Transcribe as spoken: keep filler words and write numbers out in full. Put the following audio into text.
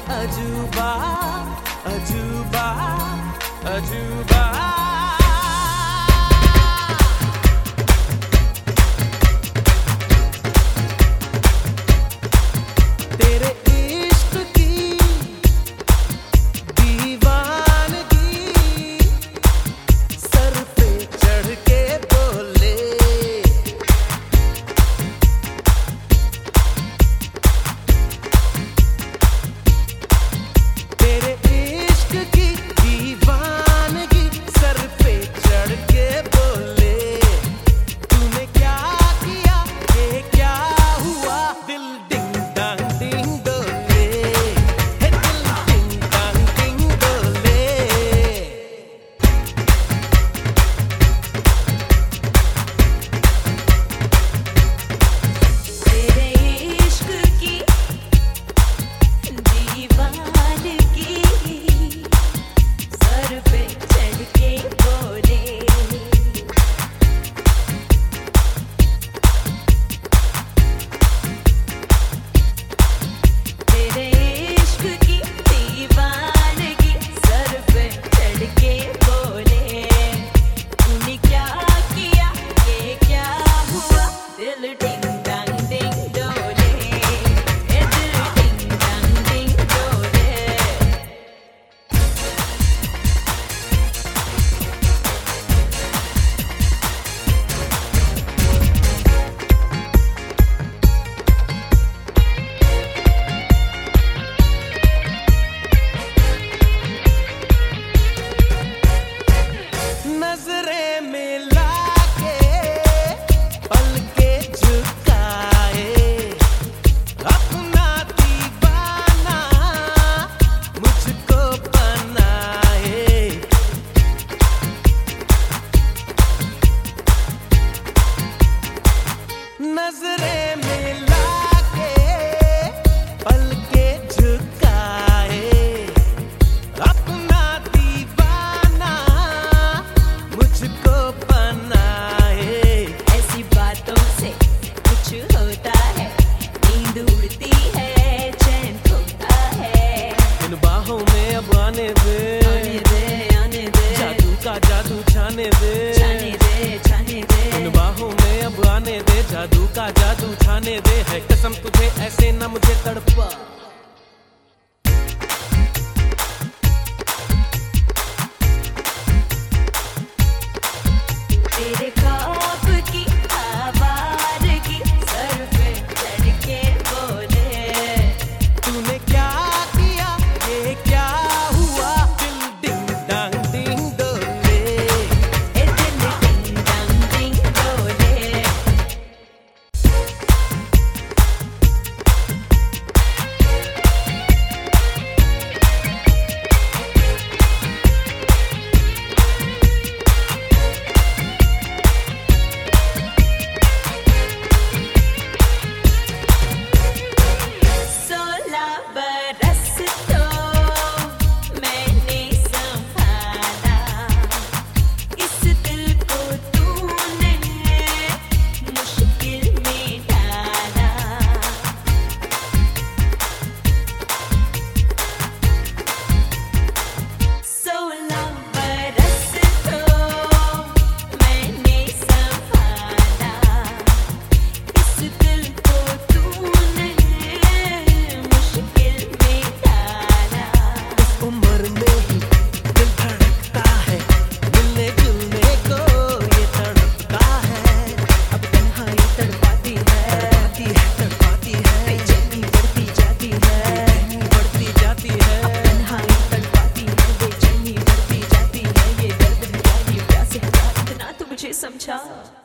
अजूबा अजूबा अजूबा। तेरे इश्क की दीवानगी सर पे चढ़ के बोले। तेरे इश्क की दीवानगी सर पे चढ़ के बोले। तूने क्या किया, ये क्या हुआ, दिल डिंग डांग डिंग डोले, हे दिल डिंग डांग डिंग डोले। तेरे इश्क की दीवानगी सर पे चढ़ के बोले। तेरे इश्क की दीवानगी सर पे चढ़ के बोले। तूने क्या किया, ये क्या हुआ, दिल डिंग डांग डिंग डोले, ये दिल डिंग डांग डिंग डोले। नजरें मिला के पलके झुकाए, अपना दीवाना मुझको बनाए। नजरें मिला के पलके झुकाए, अपना दीवाना मुझको बनाए। ऐसी बातों से कुछ होता है, नींद उड़ती है, चैन खोता है। इन बाहों में अब आने दे, आने दे, आने दे, जादू का जादू छाने दे, छाने दे, छाने दे। इन बाहों में अब आने दे, जादू का जादू छाने दे। है कसम तुझे ऐसे न मुझे तड़पा। तेरे ख्वाब की आवारगी सर पे चढ़ के बोले। तूने क्या किया, ये क्या हुआ, दिल डिंग डांग डिंग डोले। ए दिल डिंग डांग डिंग डोले। सोलह बरस तो मैंने संभाला, इस दिल को तूने मुश्किल में डाला। सोलह बरस तो मैंने संभाला, इस दिल को तूने मुश्किल में डाला। इस उम्र में ही दिल धड़कता है, मिलने जुलने को ये तड़पता है। अब तन्हाई तड़पाती है, तड़पाती है तड़पाती है, बेचैनी बढ़ती जाती है। बेचैनी बढ़ती जाती है। तन्हाई तड़पाती है, बेचैनी बढ़ती जाती है। ये दर्द है क्या, ये प्यास है क्या, इतना तो मुझे समझा।